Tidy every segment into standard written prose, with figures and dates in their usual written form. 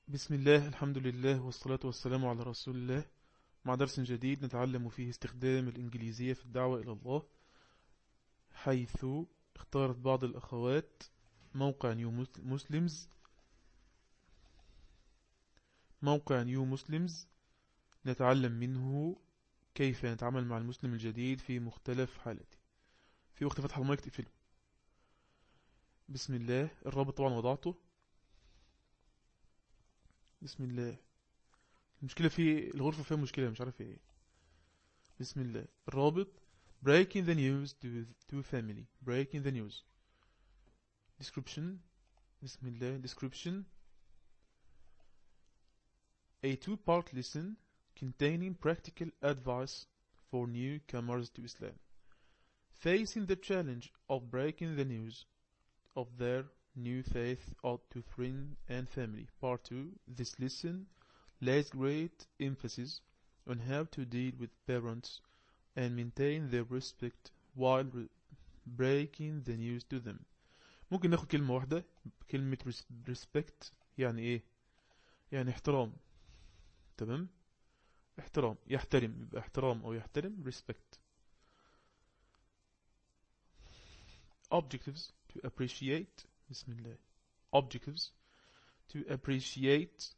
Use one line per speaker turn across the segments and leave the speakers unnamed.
بسم الله، الحمد لله، والصلاة والسلام على رسول الله. مع درس جديد نتعلم فيه استخدام الإنجليزية في الدعوة إلى الله، حيث اختارت بعض الأخوات موقع نيو مسلمز نتعلم منه كيف نتعامل مع المسلم الجديد في مختلف حالاته. في وقت فتح المايك تقفله. بسم الله. الرابط طبعا وضعته. بسم الله. المشكلة في الغرفة فيها مشكلة، مش عارف ايه. بسم الله. الرابط: breaking the news to family. breaking the news. Description. بسم الله. Description: a two-part lesson containing practical advice for newcomers to Islam, facing the challenge of breaking the news of their new faith out to friends and family. Part 2. This lesson lays great emphasis on how to deal with parents and maintain their respect while breaking the news to them. ممكن ناخد كلمة واحدة. كلمة respect يعني ايه؟ يعني احترام. تمام. احترام، يحترم، يبقى احترام او يحترم. respect. objectives to appreciate. بسم الله. objectives to appreciate.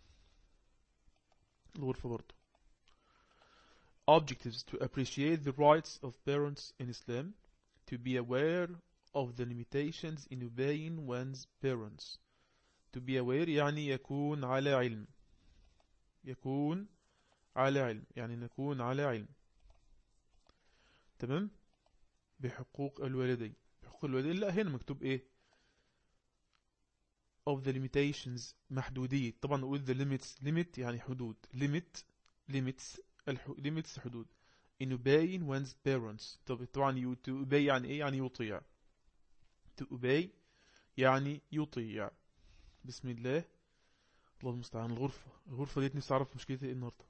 الغرفة برضو. objectives to appreciate the rights of parents in Islam, to be aware of the limitations in obeying one's parents. to be aware يعني يكون على علم. يكون على علم يعني نكون على علم. تمام. بحقوق الوالدين. بحقوق الوالدين، لا هنا مكتوب ايه؟ of the limitations، محدودية. طبعا نقول the limits. limit يعني حدود. limits. limits حدود. in obeying one's parents. طبعا to obey يعني ايه؟ يعني يطيع. to obey يعني يطيع. بسم الله. الله المستعان. الغرفة ديت نفسي اعرف مشكلتي ايه النهارده.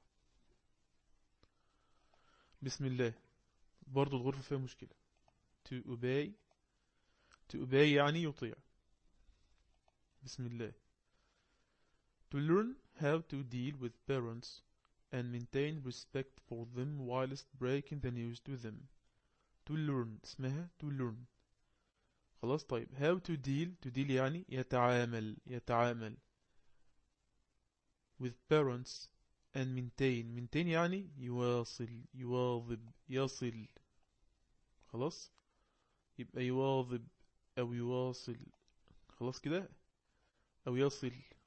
بسم الله. برضو الغرفة فيها مشكلة. to obey. to obey يعني يطيع. بسم الله. to learn how to deal with parents and maintain respect for them whilst breaking the news to them. to learn اسمها to learn. خلاص. طيب how to deal. to deal يعني يتعامل with parents and maintain يعني يواظب يصل. خلاص. يبقى يواظب أو يواصل. خلاص كده. أو يصل.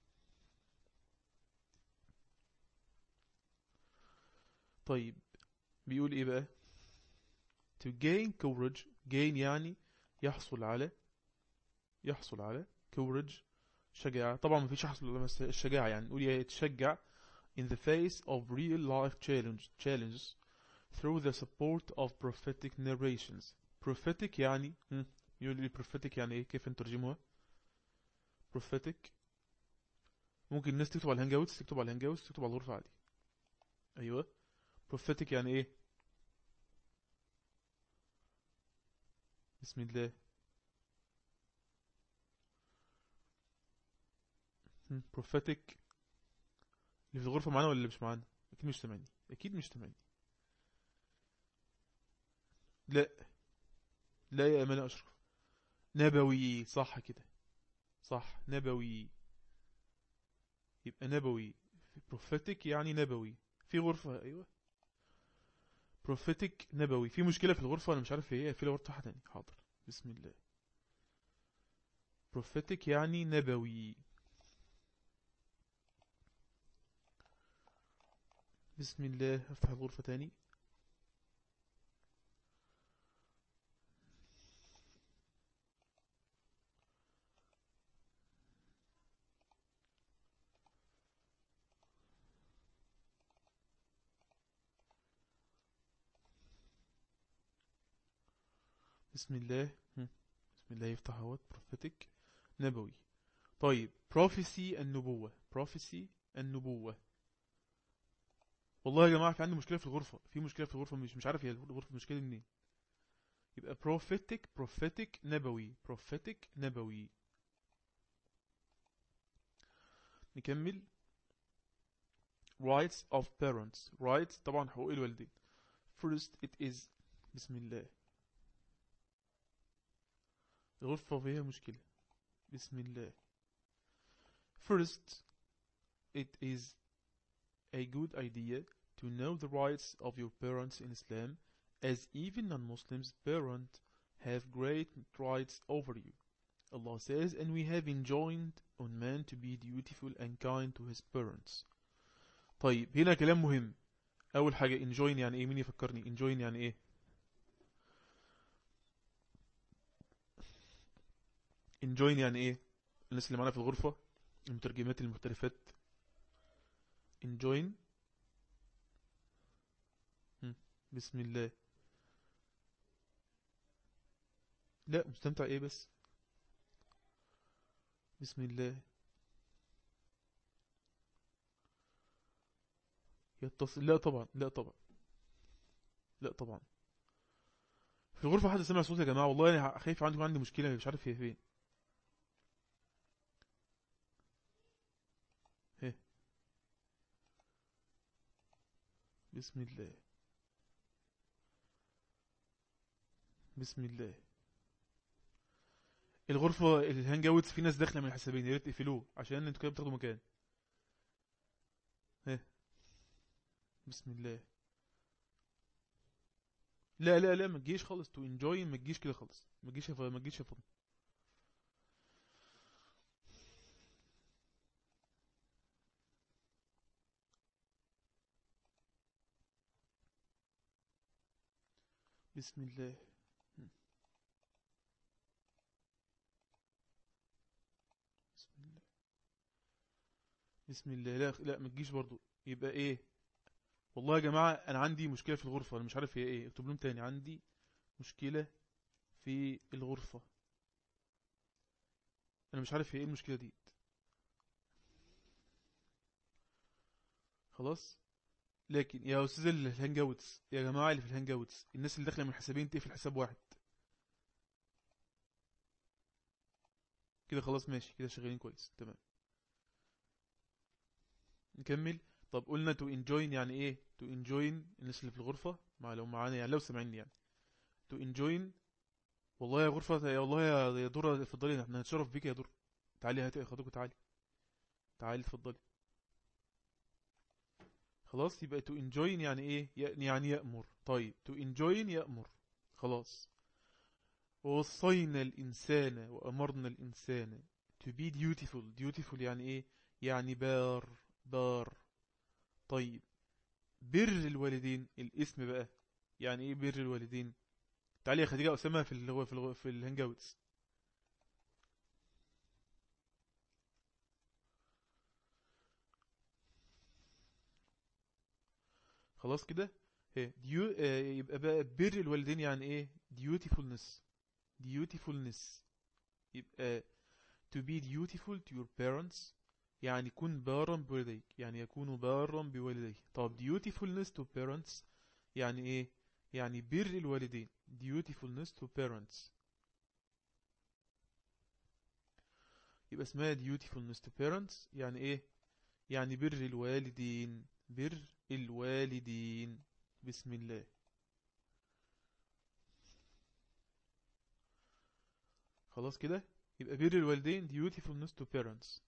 طيب بيقول ايه بقى؟ to gain courage. gain يعني يحصل على courage. شجاعة. طبعا مفيش يحصل على الشجاعة، يعني نقول يتشجع in the face of real life challenges through the support of prophetic narrations. prophetic يعني يقول لي prophetic يعني ايه؟ كيف نترجمها؟ prophetic. ممكن الناس تكتب على الهانجاوتس، تكتب على الهانجاوتس، تكتب على الغرفة عادي. ايوه. prophetic يعني ايه؟ بسم الله. prophetic. اللي في الغرفة معانا ولا اللي مش معانا؟ اكيد مش سامعني. اكيد مش سامعني. لا. لا يا امان اشرف. نبوي، صح كده. صح، نبوي. يبقى نبوي. prophetic يعني نبوي. في غرفة، ايوه. prophetic نبوي. في مشكلة في الغرفة، انا مش عارف ايه. في غرفة واحدة تاني. حاضر. بسم الله. prophetic يعني نبوي. بسم الله. افتح الغرفة تاني. بسم الله. بسم الله. يفتح اهوت. prophetic نبوي. طيب prophecy النبوة. prophecy النبوة. والله يا جماعة في عندي مشكلة في الغرفة. في مشكلة في الغرفة، مش عارف هي الغرفة مشكلة منين. يبقى prophetic نبوي. prophetic نبوي. نكمل. rights of parents. rights طبعا حقوق الوالدين. first it is. بسم الله. الغرفة فيها مشكلة. بسم الله. first it is a good idea to know the rights of your parents in Islam, as even non-Muslims parents have great rights over you. Allah says, and we have enjoined on man to be dutiful and kind to his parents. طيب هنا كلام مهم. أول حاجة enjoin يعني إيه؟ مين يفكرني؟ enjoin يعني إيه؟ enjoin يعني إيه؟ الناس اللي معانا في الغرفة، المترجمات المختلفات. enjoin. بسم الله. لا مستمتع إيه بس؟ بسم الله. يتصل. لا طبعا، لا طبعا، لا طبعا. في الغرفة حد سمع صوت يا جماعة؟ والله أنا خايف عندي مشكلة مش عارف هي فين. هي. بسم الله. بسم الله. الغرفة الهانج اوتس في ناس داخلة من الحسابين، يا ريت تقفلوه عشان انتوا كده بتاخدوا مكان. هي. بسم الله. لا لا لا ما تجيش خالص تو انجوي، ما تجيش كده خالص، ما تجيش يا فاضل. بسم الله. بسم الله. بسم الله. لا لا ما تجيش برضو. يبقى ايه؟ والله يا جماعة انا عندي مشكلة في الغرفة، انا مش عارف هي ايه. اكتب لهم تاني، عندي مشكلة في الغرفة، انا مش عارف هي ايه المشكلة دي. خلاص. لكن يا استاذ الهانج اوتس يا جماعة، اللي في الهانج اوتس الناس اللي داخلة من حسابين تقفل حساب واحد كده. خلاص ماشي كده، شغالين كويس تمام. نكمل. طب قلنا تو انجوين يعني ايه؟ تو انجوين الناس اللي في الغرفة مع لو معانا يعني، لو سامعيني يعني. تو انجوين. والله يا غرفة، يا والله يا دورة اتفضلي، احنا هنتشرف بيك يا دورة. تعالي هاتي خدوك، تعالي. تعالي اتفضلي. خلاص يبقى تو انجوين يعني ايه؟ يعني يأمر. طيب تو انجوين يأمر. خلاص. ووصينا الإنسان وأمرنا الإنسان to be dutiful. dutiful يعني ايه؟ يعني بار. بار. طيب بر الوالدين الاسم بقى يعني ايه بر الوالدين؟ تعالي يا خديجة أسامة في اللي هو في الهانج اوتس. خلاص كده. هي يبقى بقى بر الوالدين يعني ايه؟ dutifulness. dutifulness. يبقى to be dutiful to your parents يعني كن بارا بوالديك، يعني يكون بارا بوالديه. طب dutifulness to parents يعني ايه؟ يعني بر الوالدين. dutifulness to parents يبقى اسمها dutifulness to parents يعني ايه؟ يعني بر الوالدين. بر الوالدين. بسم الله. خلاص كده. يبقى بر الوالدين dutifulness to parents.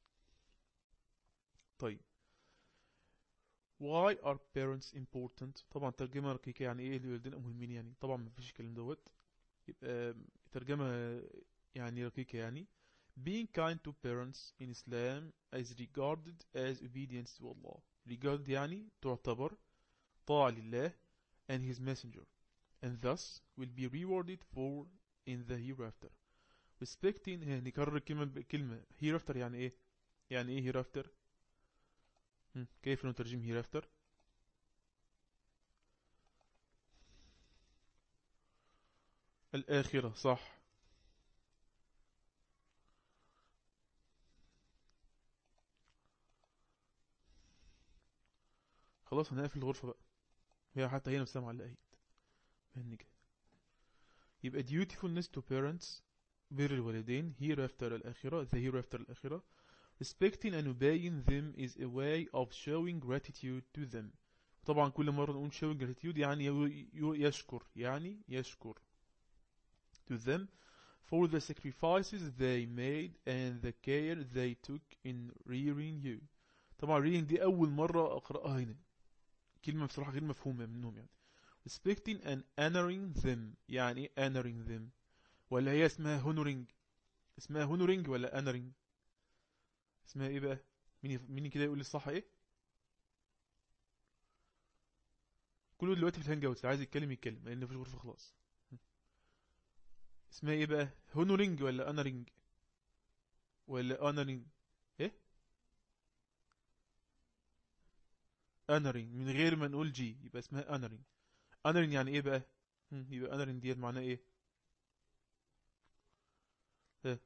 طيب why are parents important؟ طبعا ترجمة رقيقة يعني ايه الوالدين مهمين يعني، طبعا مفيش الكلام دوت. يبقى ترجمة يعني رقيقة يعني being kind to parents in Islam is regarded as obedience to Allah. regarded يعني تعتبر طاعة لله and his messenger, and thus will be rewarded for in the hereafter. respecting نكرر كلمة بكلمة hereafter يعني ايه؟ يعني ايه hereafter؟ كيف نترجم hereafter؟ الآخرة صح. خلاص هنقفل الغرفة بقى، هي حتى هي نفسها معلقة اهي. فهمني كده. يبقى dutifulness to parents بر الوالدين hereafter الآخرة the hereafter الآخرة Respecting and obeying them is a way of showing gratitude to them. طبعا كل مرة نقول showing gratitude يعني يشكر، يعني يشكر to them for the sacrifices they made and the care they took in rearing you. طبعا rearing دي أول مرة أقرأها هنا، كلمة بصراحة غير مفهومة منهم يعني. respecting and honoring them، يعني ايه honoring them؟ ولا هي اسمها honoring؟ اسمها honoring ولا honoring؟ اسمها ايه بقى؟ مين كده يقول لي الصح ايه؟ كله دلوقتي في الهانج اوت، عايز يتكلم يتكلم لان مفيش غرفة خلاص. اسمها ايه بقى؟ honoring ولا honoring ولا honoring؟ ايه؟ honoring من غير ما نقول جي يبقى اسمها honoring. honoring يعني ايه بقى؟ يبقى honoring ديت معناها ايه؟ ها.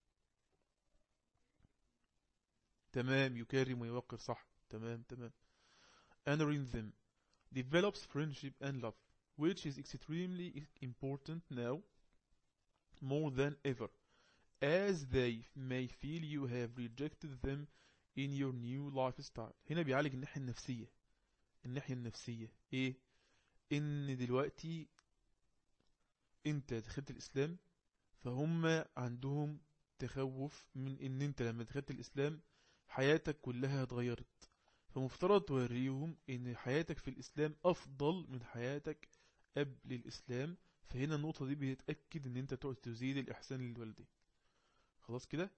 تمام، يكرم ويوقر، صح، تمام تمام. honoring them develops friendship and love, which is extremely important now more than ever, as they may feel you have rejected them in your new lifestyle. هنا بيعالج الناحية النفسية. الناحية النفسية ايه؟ ان دلوقتي انت دخلت الاسلام، فهم عندهم تخوف من ان انت لما دخلت الاسلام حياتك كلها اتغيرت، فمفترض توريهم ان حياتك في الاسلام افضل من حياتك قبل الاسلام. فهنا النقطة دي بيتأكد ان انت تقعد تزيد الاحسان للوالدين. خلاص كده.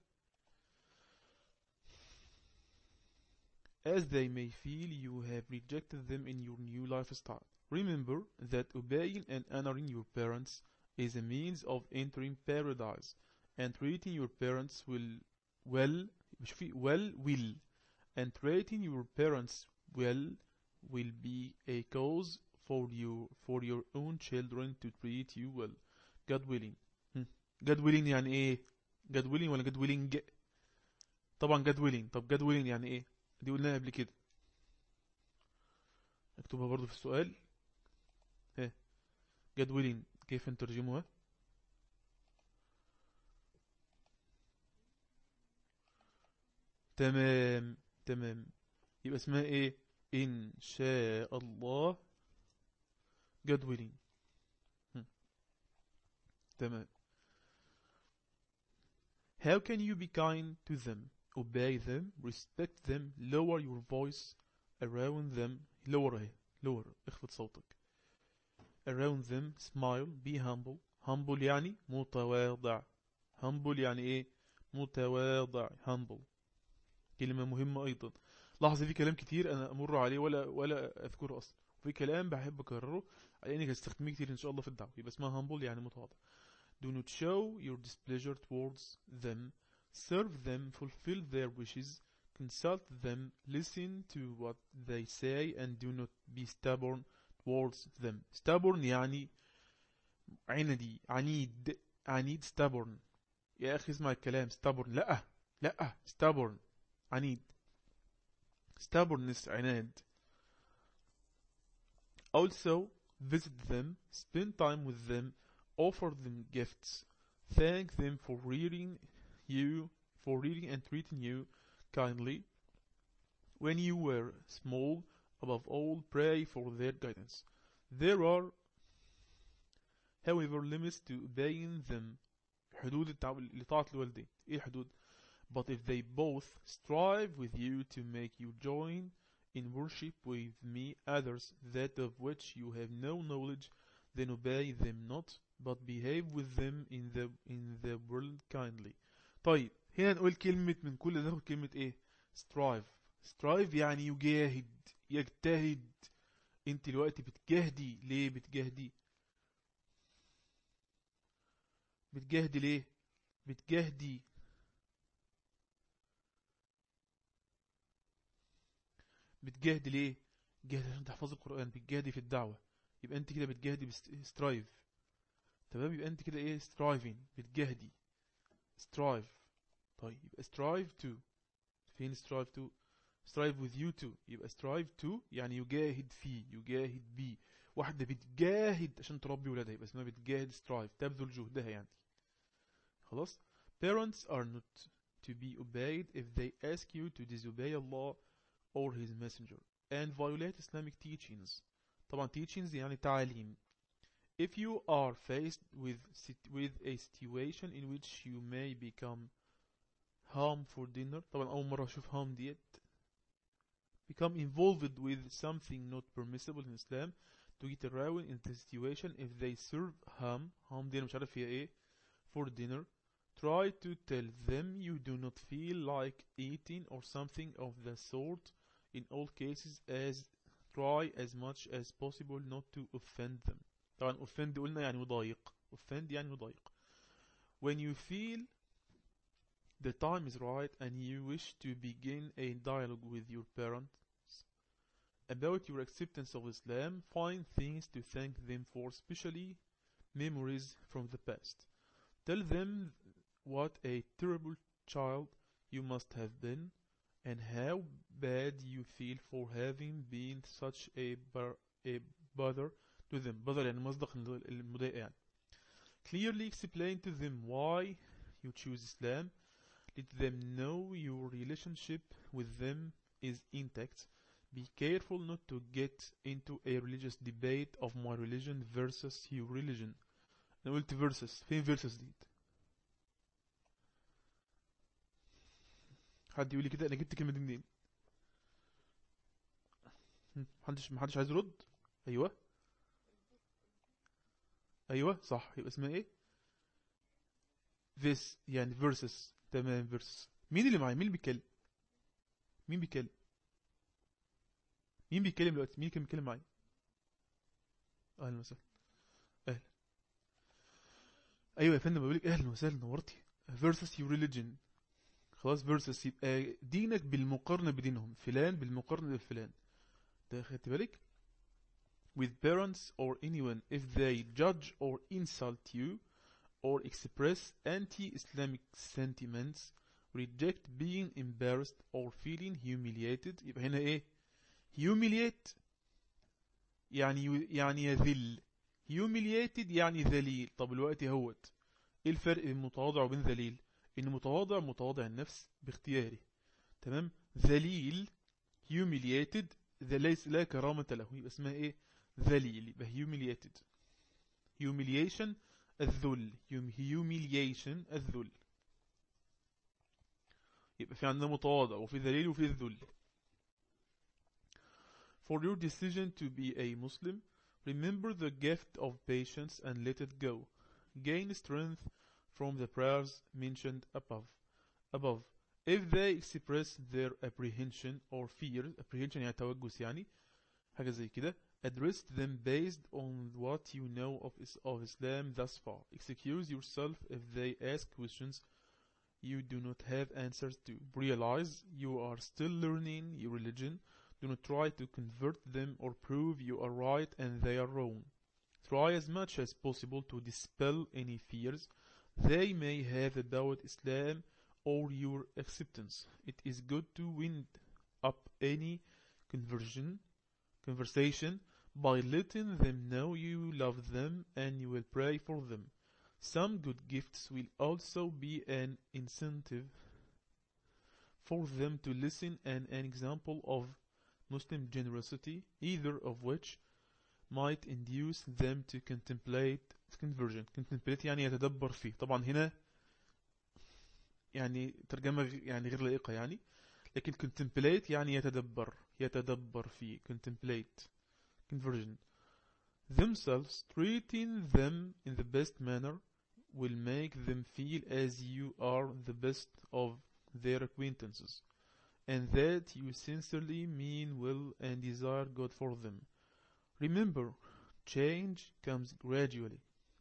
as they may feel you have rejected them in your new lifestyle. Remember that obeying and honoring your parents is a means of entering paradise, and treating your parents well will and treating your parents will be a cause for your own children to treat you well. God willing. God willing يعني ايه؟ God willing ولا God willing؟ طبعا God willing. طب God willing يعني ايه؟ دي قلناها قبل كده، اكتبها برضو في السؤال. ها، God willing كيف نترجمها؟ تمام تمام، يبقى اسمها ايه؟ ان شاء الله God willing. تمام. How can you be kind to them, obey them, respect them, lower your voice around them? lower اهي، lower اخفض صوتك. around them, smile, be humble. humble يعني متواضع. humble يعني ايه؟ متواضع. humble كلمة مهمة ايضا. لاحظ في كلام كتير انا امر عليه ولا اذكره اصلا، وفي كلام بحب اكرره على انك هتستخدميه كتير ان شاء الله في الدعوة. يبقى اسمها humble يعني متواضع. Do not show your displeasure towards them. Serve them, fulfill their wishes, consult them, listen to what they say, and do not be stubborn towards them. Stubborn يعني عندي، عنيد. عنيد stubborn. يا أخي اسمع الكلام. stubborn لأ، لأ stubborn عنيد. stubbornness عناد. Also visit them, spend time with them, offer them gifts, thank them for reading and treating you kindly when you were small. Above all, pray for their guidance. There are, however, limits to obeying them. حدود لطاعة الوالدين. ايه الحدود؟ But if they both strive with you to make you join in worship with me others that of which you have no knowledge, then obey them not, but behave with them in the world kindly. طيب هنا نقول كلمة من كل ده ناخد كلمة ايه؟ strive. strive يعني يجاهد، يجتهد. انت دلوقتي بتجاهدي ليه؟ بتجاهدي ليه؟ بتجاهدي بتجاهدي ليه؟ جاهدي عشان تحفظي القرآن، بتجاهدي في الدعوة. يبقى انت كده بتجاهدي سترايف. تمام، يبقى انت كده ايه؟ سترايفين، بتجاهدي. سترايف. طيب يبقى سترايف تو. فين سترايف تو؟ سترايف with you too. يبقى سترايف تو يعني يجاهد فيه، يجاهد بيه. واحدة بتجاهد عشان تربي ولادها يبقى اسمها بتجاهد سترايف، تبذل جهدها يعني. خلاص. parents are not to be obeyed if they ask you to disobey Allah or His Messenger and violate Islamic teachings. طبعا teachings يعني تعاليم. If you are faced with a situation in which you may become harm for dinner, طبعا أول مرة أشوف harm ديت, become involved with something not permissible in Islam, to get around in the situation if they serve harm دي أنا مش عارف هي إيه, for dinner, try to tell them you do not feel like eating or something of the sort. In all cases, try as much as possible not to offend them. طبعا offend قلنا يعني مضايق. offend يعني مضايق. When you feel the time is right and you wish to begin a dialogue with your parents about your acceptance of Islam, find things to thank them for, especially memories from the past. Tell them what a terrible child you must have been and how bad you feel for having been such a bother to them. bother يعني مصدق المضايق يعني. Clearly explain to them why you choose Islam. Let them know your relationship with them is intact. Be careful not to get into a religious debate of my religion versus your religion. أنا قلت versus. فين versus دي؟ حد يقول لي كده أنا جبت كلمة دي منين؟ محدش عايز يرد؟ أيوه صح. يبقى اسمها إيه؟ this يعني versus. تمام versus. مين اللي معايا؟ مين اللي بيتكلم؟ مين بيتكلم دلوقتي؟ مين كان بيتكلم معايا؟ أهلا وسهلا. أهلا. أيوه يا فندم بقولك أهلا وسهلا نورتي. versus your religion. خلاص versus يبقى دينك بالمقارنة بدينهم. فلان بالمقارنة بفلان. ده خدت بالك؟ with parents or anyone if they judge or insult you or express anti-Islamic sentiments, reject being embarrassed or feeling humiliated. يبقى هنا ايه؟ humiliate يعني يذل. humiliated يعني ذليل. طب الوقت هوت ايه الفرق بين متواضع وبين ذليل؟ ان متواضع النفس باختياره. تمام. ذليل humiliated ليس لا كرامة له. يبقى اسمها ايه؟ ذليل. يبقى humiliated. humiliation الذل. humiliation الذل. يبقى في عندنا متواضع وفي ذليل وفي الذل. For your decision to be a Muslim, remember the gift of patience and let it go. Gain strength from the prayers mentioned above. If they express their apprehension or fear, apprehension يعني توجس يعني حاجة زي كده, address them based on what you know of Islam thus far. Excuse yourself if they ask questions you do not have answers to. Realize you are still learning your religion. Do not try to convert them or prove you are right and they are wrong. Try as much as possible to dispel any fears they may have about Islam or your acceptance. It is good to wind up any conversation by letting them know you love them and you will pray for them. Some good gifts will also be an incentive for them to listen and an example of Muslim generosity, either of which might induce them to contemplate conversion. contemplate يعني يتدبر فيه. طبعا هنا يعني ترجمة يعني غير لائقة يعني, لكن contemplate يعني يتدبر فيه. contemplate conversion. Themselves, treating them in the best manner will make them feel as you are the best of their acquaintances, and that you sincerely mean well and desire good for them. Remember, changes comes gradually,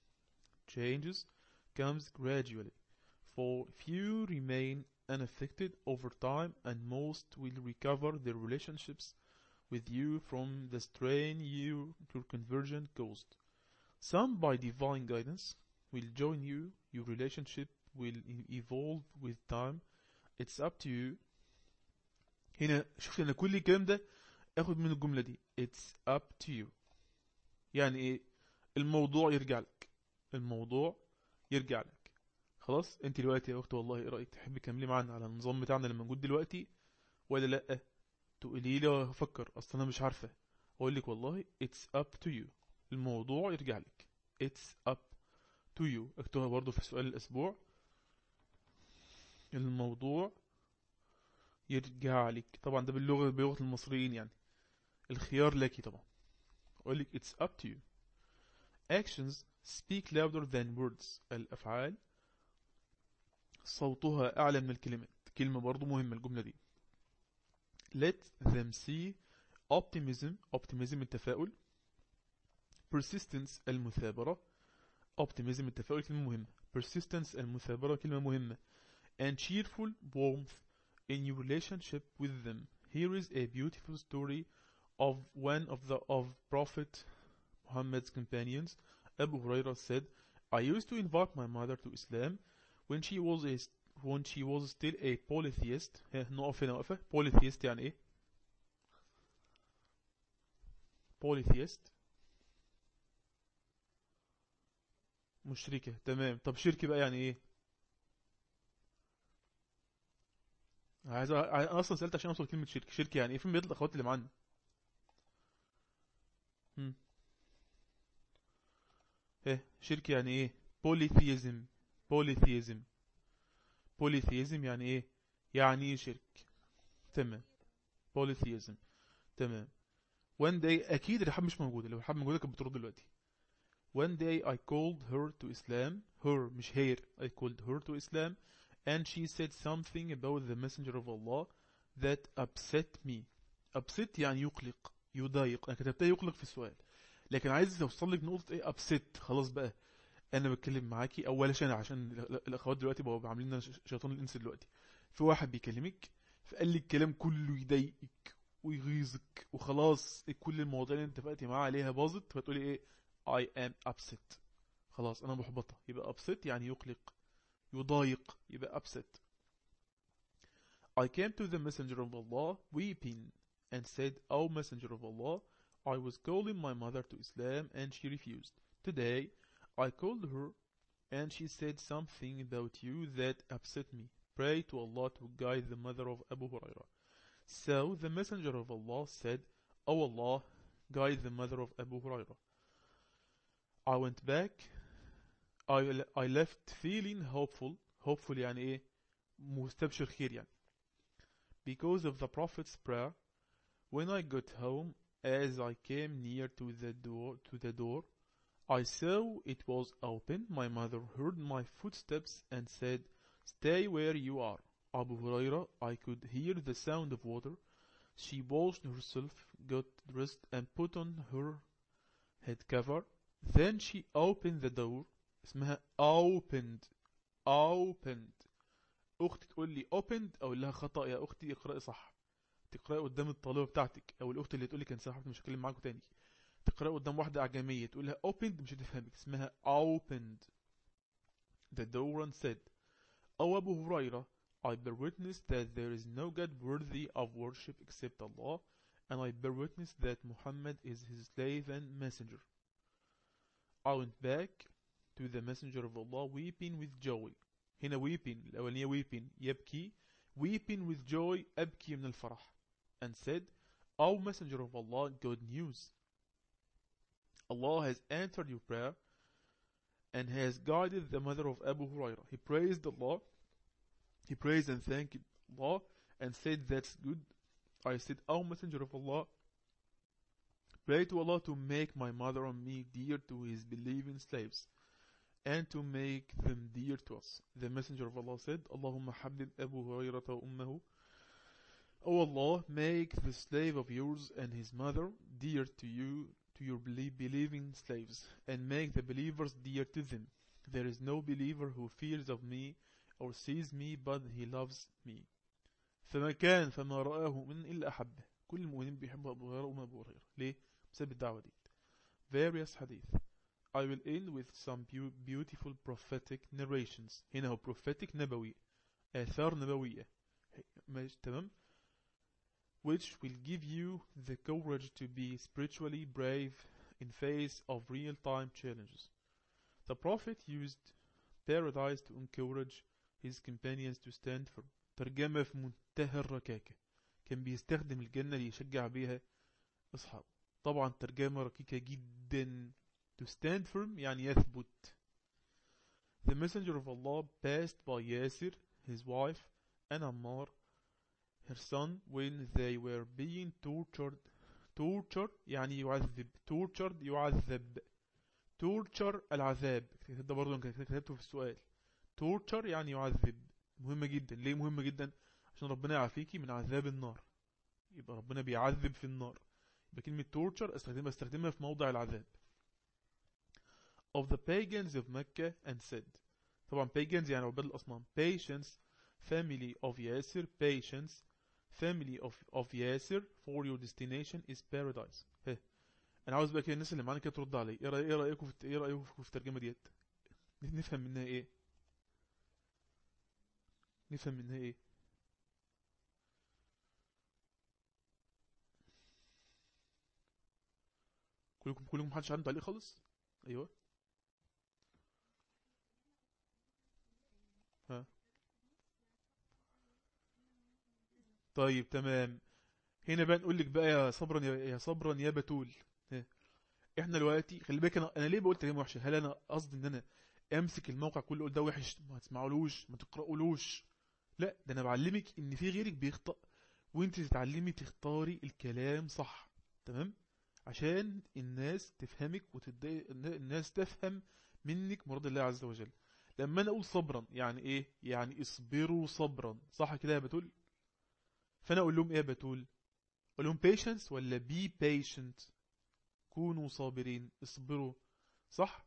for few remain unaffected over time, and most will recover their relationships with you from the strain your conversion caused. Some, by divine guidance, will join you. Your relationship will evolve with time. It's up to you. هنا شوف أنا كل الكلام ده أخذ من الجملة دي. It's up to you. يعني إيه؟ الموضوع يرجع لك. خلاص انت دلوقتي يا اخت والله ايه رايك، تحبي تكملي معانا على النظام بتاعنا اللي موجود دلوقتي ولا لا؟ تقولي لي هفكر اصلا انا مش عارفه، اقول لك والله it's up to you، الموضوع يرجع لك. it's up to you، اكتبها برضو في سؤال الاسبوع، الموضوع يرجع لك. طبعا ده بلغة المصريين يعني، الخيار لك طبعا. اقول لك it's up to you. actions speak louder than words، الافعال صوتها اعلى من الكلمات. كلمة برضو مهمة الجملة دي. let them see optimism، optimism التفاؤل، persistence المثابرة، optimism التفاؤل كلمة مهمة، persistence المثابرة كلمة مهمة، and cheerful warmth in your relationship with them. Here is a beautiful story of one of Prophet Muhammad's companions. Abu Hurairah said, I used to invite my mother to Islam when she was still a polytheist. نقف هنا وقفة. polytheist يعني ايه؟ polytheist مشركة. تمام. طب شرك بقى يعني ايه؟ انا اصلا سألت عشان اوصل كلمة شرك. شرك يعني ايه؟ فين بيطلع اخواتي اللي معانا؟ هم. ايه شرك يعني ايه؟ polytheism. polytheism polytheism يعني ايه؟ يعني ايه شرك. تمام. polytheism. تمام. one day اكيد الرحاب مش موجودة، لو الرحاب موجودة كانت بترد دلوقتي. one day I called her to Islam. her مش هير. I called her to Islam and she said something about the messenger of Allah that upset me. upset يعني يقلق يضايق. انا كتبتها يقلق في السؤال، لكن عايز اوصل لك نقطة ايه upset. خلاص بقى انا بتكلم معاكي اولا انا عشان الاخوات دلوقتي بقوا عاملين لنا شيطان الانس دلوقتي. في واحد بيكلمك فقال لي الكلام كله يضايقك ويغيظك وخلاص كل المواضيع اللي انت اتفقتي معاه عليها باظت، فتقولي ايه I am upset. خلاص انا محبطة. يبقى upset يعني يقلق يضايق، يبقى upset. I came to the messenger of Allah weeping and said, O messenger of Allah, I was calling my mother to Islam and she refused. Today I called her and she said something about you that upset me. Pray to Allah to guide the mother of Abu Hurairah. So the messenger of Allah said, O Allah, guide the mother of Abu Hurairah. I went back. I left feeling hopeful. hopeful يعني ايه؟ مستبشر خير يعني. Because of the Prophet's prayer. When I got home, as I came near to the door, I saw it was open. My mother heard my footsteps and said, Stay where you are. Abu Huraira, I could hear the sound of water. She washed herself, got dressed and put on her head cover. Then she opened the door. اسمها opened. أختي تقول لي opened أو لها خطأ يا أختي اقرأي صح. تقرأي قدام الطالبة بتاعتك أو الأخت اللي تقول لي كان صح مش هكلم معاكم تاني. تقرأ قدام واحدة أعجمية تقول لها opened مش هتفهمك، اسمها opened. The door and said, O Abu Huraira, I bear witness that there is no God worthy of worship except Allah, and I bear witness that Muhammad is his slave and messenger. I went back to the messenger of Allah weeping with joy. هنا weeping الأولانية weeping يبكي. weeping with joy أبكي من الفرح. And said, O messenger of Allah, good news. Allah has answered your prayer and has guided the mother of Abu Hurairah. He praised Allah. He praised and thanked Allah and said, that's good. I said, O messenger of Allah, pray to Allah to make my mother and me dear to his believing slaves and to make them dear to us. The messenger of Allah said, Allahumma habib Abu Hurairah wa ummahu. O Allah, make the slave of yours and his mother dear to you, to your believing slaves, and make the believers dear to them. There is no believer who fears of me or sees me, but he loves me. فما كان فما رآه من إلا أحبه. كل المؤمنين بيحبوا أبو هريرة وأم أبو هريرة. ليه؟ بسبب الدعوة دي. Various hadith. I will end with some beautiful prophetic narrations. هنا هو prophetic نبوي. آثار نبوية. تمام؟ Which will give you the courage to be spiritually brave in face of real-time challenges. The Prophet used paradise to encourage his companions to stand firm. ترجمة في منتهى الركاكة، كان بيستخدم الجنة ليشجع بيها أصحابه. طبعا ترجمة ركيكة جدا. to stand firm يعني يثبت. The messenger of Allah passed by Yasir, his wife, and Ammar, her son, when they were being tortured. tortured يعني يعذب. tortured يعذب. torture العذاب. ده برضه كتبته في السؤال. torture يعني يعذب. مهمة جدا. ليه مهمة جدا؟ عشان ربنا يعافيكي من عذاب النار. يبقى ربنا بيعذب في النار. يبقى كلمة torture استخدمها في موضع العذاب. of the pagans of Mecca and said. طبعا pagans يعني عباد الأصنام. patience family of Yasir. patience family of Yasir for your destination is paradise. انا عاوز بقى كده الناس اللي معانا كده ترد علي. ايه رايكم في الترجمه ديت؟ نفهم منها ايه؟ نفهم منها ايه؟ كلكم محدش عنده تعليق خالص؟ ايوه. ها طيب تمام. هنا بقى نقول لك بقى يا صبرا يا صبرا يا بتول. ها. احنا دلوقتي خلي بالك، انا ليه بقول ترجمه وحشه؟ هل انا قصدي ان انا امسك الموقع كله اقول ده وحش ما تسمعولوش ما تقراولوش؟ لا، ده انا بعلمك ان في غيرك بيخطأ وانت تتعلمي تختاري الكلام صح. تمام؟ عشان الناس تفهمك الناس تفهم منك مراد الله عز وجل. لما انا اقول صبرا يعني ايه؟ يعني اصبروا صبرا، صح كده يا بتول؟ فانا اقول لهم ايه يا بتول؟ اقول لهم patience ولا be patient؟ كونوا صابرين، اصبروا. صح؟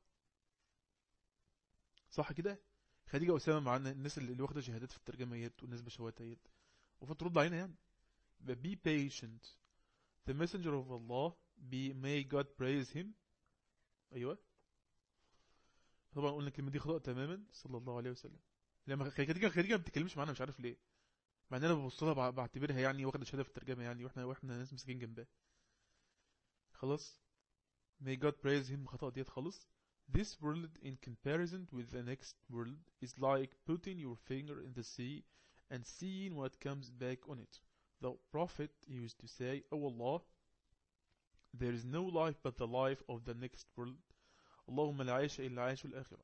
صح كده؟ خديجة وأسامة معانا، الناس اللي واخدة شهادات في الترجمة اهيت والناس بشهادات اهيت، المفروض ترد علينا يعني. يبقى be patient. The messenger of Allah may God praise him. ايوه. طبعا قلنا الكلمة دي خطأ تماما صلى الله عليه وسلم. لما خديجة ما بتتكلمش معانا مش عارف ليه، مع ان انا ببص لها بعتبرها يعني واخدة شهادة في الترجمة يعني، واحنا ناس مساكين جنبها. خلاص. may God praise him خطأ ديت خالص. This world in comparison with the next world is like putting your finger in the sea and seeing what comes back on it. The Prophet used to say, "Oh Allah, there is no life but the life of the next world. اللهم لا عيش إلا عيش الآخرة."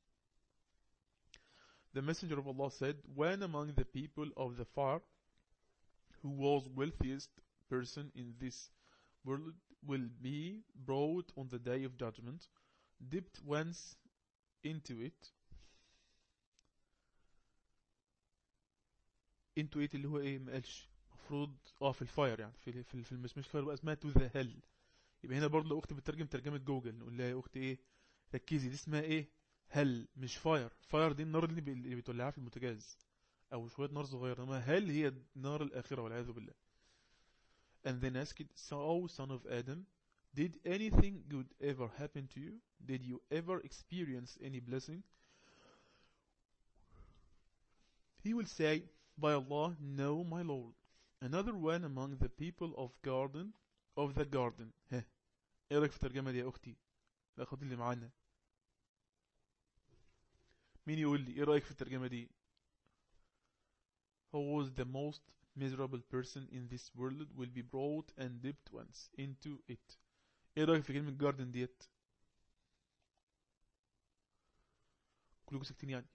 The Messenger of Allah said, "One among the people of the far, who was wealthiest person in this world, will be brought on the day of judgment, dipped once into it." into it اللي هو ايه؟ ما قالش. المفروض في الفاير يعني في مش فاير بقى، اسمها to the hell. يبقى هنا برضه لو اختي بتترجم ترجمة جوجل نقول لها يا اختي ايه؟ ركزي، دي اسمها ايه؟ هل مش فاير. فاير دي النار اللي بتولعها في البوتاجاز او شوية نار صغيرة، انما هل هي نار الآخرة والعياذ بالله. And then asked, "So, son of Adam, did anything good ever happen to you? Did you ever experience any blessing?" He will say, "By Allah, no, my Lord." Another one among the people of the garden. ها، ايه رايك في الترجمة دي يا اختي؟ الاخوات اللي معانا، مين يقول لي ايه رايك في الترجمة دي؟ Who was the most miserable person in this world will be brought and dipped once into it. ايه رايك في كلمة garden ديت؟ كلكم ساكتين يعني.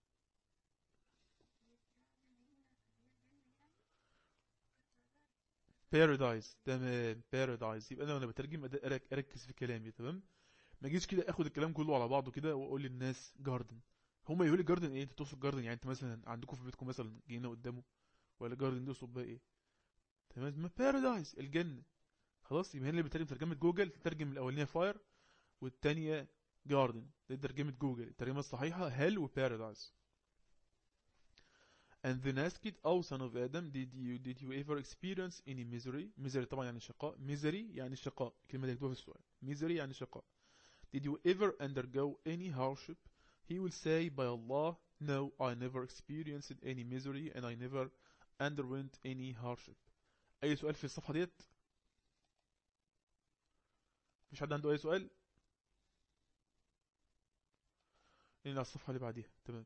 paradise. تمام paradise. يبقى انا وانا بترجم اركز في كلامي. تمام؟ ما اجيش كده اخد الكلام كله على بعضه كده واقول للناس جاردن. هما يقولوا لي جاردن ايه؟ انت تقصد جاردن يعني انت مثلا عندكم في بيتكم مثلا جنينه قدامه، ولا جاردن دي قصاد بقى ايه؟ تمام، ما بارادايس الجنه. خلاص، يبقى هنا اللي بترجم ترجمه جوجل تترجم الاولانيه فاير والثانيه جاردن. دي ترجمه جوجل. الترجمه الصحيحه هيل وبارادايس. And then asked, "Oh son of Adam, did you ever experience any misery?" misery طبعا يعني شقاء. misery يعني شقاء، الكلمه اللي مكتوبه في السؤال misery يعني شقاء. "Did you ever undergo any hardship?" He will say, "By Allah, no, I never experienced any misery and I never underwent any hardship." أي سؤال في الصفحة ديت؟ مفيش حد عنده أي سؤال؟ ننقل على الصفحة اللي بعديها. تمام.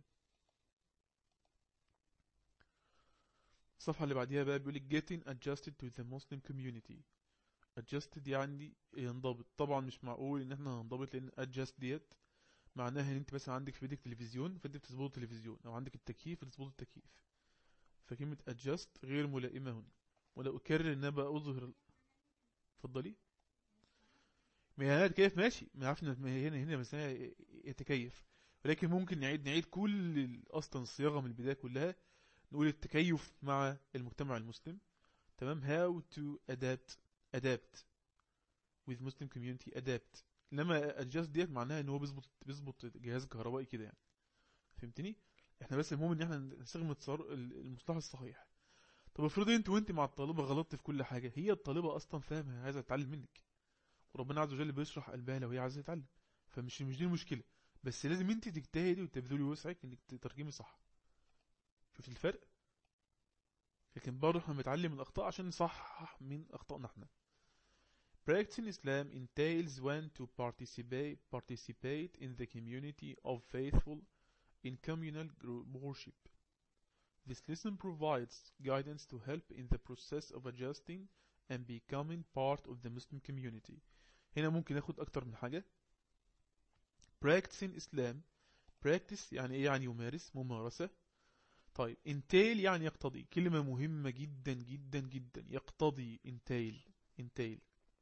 الصفحة اللي بعديها بقى بيقول لك getting adjusted to the Muslim community. adjusted يعني ينضبط. طبعا مش معقول ان احنا هنضبط، لان adjust ديت معناها ان انت مثلا عندك في بيتك تلفزيون فانت بتظبط التلفزيون، او عندك التكييف فتظبط التكييف. فكلمة adjust غير ملائمة هنا. ولا اكرر ان انا بقى اظهر. اتفضلي. ما هي يتكيف ماشي، ما عرفنا ما هي هنا مثلا يتكيف، ولكن ممكن نعيد كل اصلا الصياغة من البداية كلها. نقول التكيف مع المجتمع المسلم. تمام. how to adapt with Muslim community. adapt. لما adjust ديت معناها ان هو بيظبط جهاز كهربائي كده يعني. فهمتني؟ احنا بس المهم ان احنا نستخدم المصطلح الصحيح. طب افرضي انت وانت مع الطالبه غلطت في كل حاجه، هي الطالبه اصلا فاهمه عايزه تتعلم منك، وربنا عز وجل بيشرح قلبها لو هي عايزه تتعلم. مش دي المشكله، بس لازم انت تجتهدي وتبذلي وسعك انك تترجمي صح. شفت الفرق؟ لكن برضه احنا بنتعلم من الاخطاء عشان نصحح من اخطائنا احنا. Practicing Islam entails one to participate in the community of faithful in communal worship. This lesson provides guidance to help in the process of adjusting and becoming part of the Muslim community. هنا ممكن ناخد أكتر من حاجة. Practicing Islam. Practice يعني إيه؟ يعني يمارس، ممارسة. طيب entail يعني يقتضي. كلمة مهمة جدا جدا جدا. يقتضي. entail.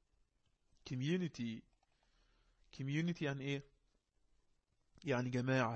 community يعني إيه؟ يعني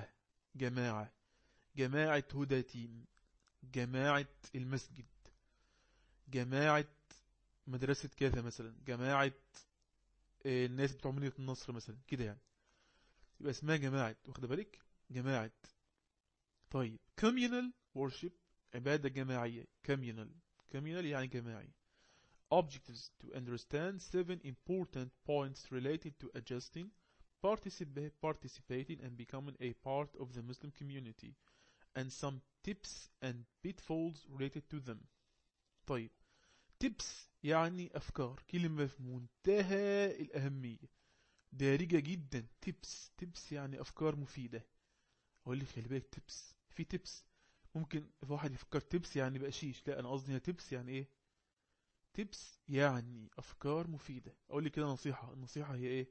جماعة هدى تيم، جماعة المسجد، جماعة مدرسة كذا مثلا، جماعة الناس بتوع مدينة النصر مثلا كده يعني. يبقى اسمها جماعة. واخد بالك؟ جماعة. طيب communal worship عبادة جماعية. communal يعني جماعي. Objectives to understand 7 important points related to adjusting, participating and becoming a part of the Muslim community, and some tips and pitfalls related to them. طيب tips يعني أفكار، كلمة في منتهى الأهمية، دارجة جدا. tips يعني أفكار مفيدة. أقول لك خلي بالك في tips ممكن واحد يفكر tips يعني بقشيش. لا، أنا قصدي هنا tips يعني إيه؟ tips يعني أفكار مفيدة. أقول لك كده نصيحة. النصيحة هي إيه؟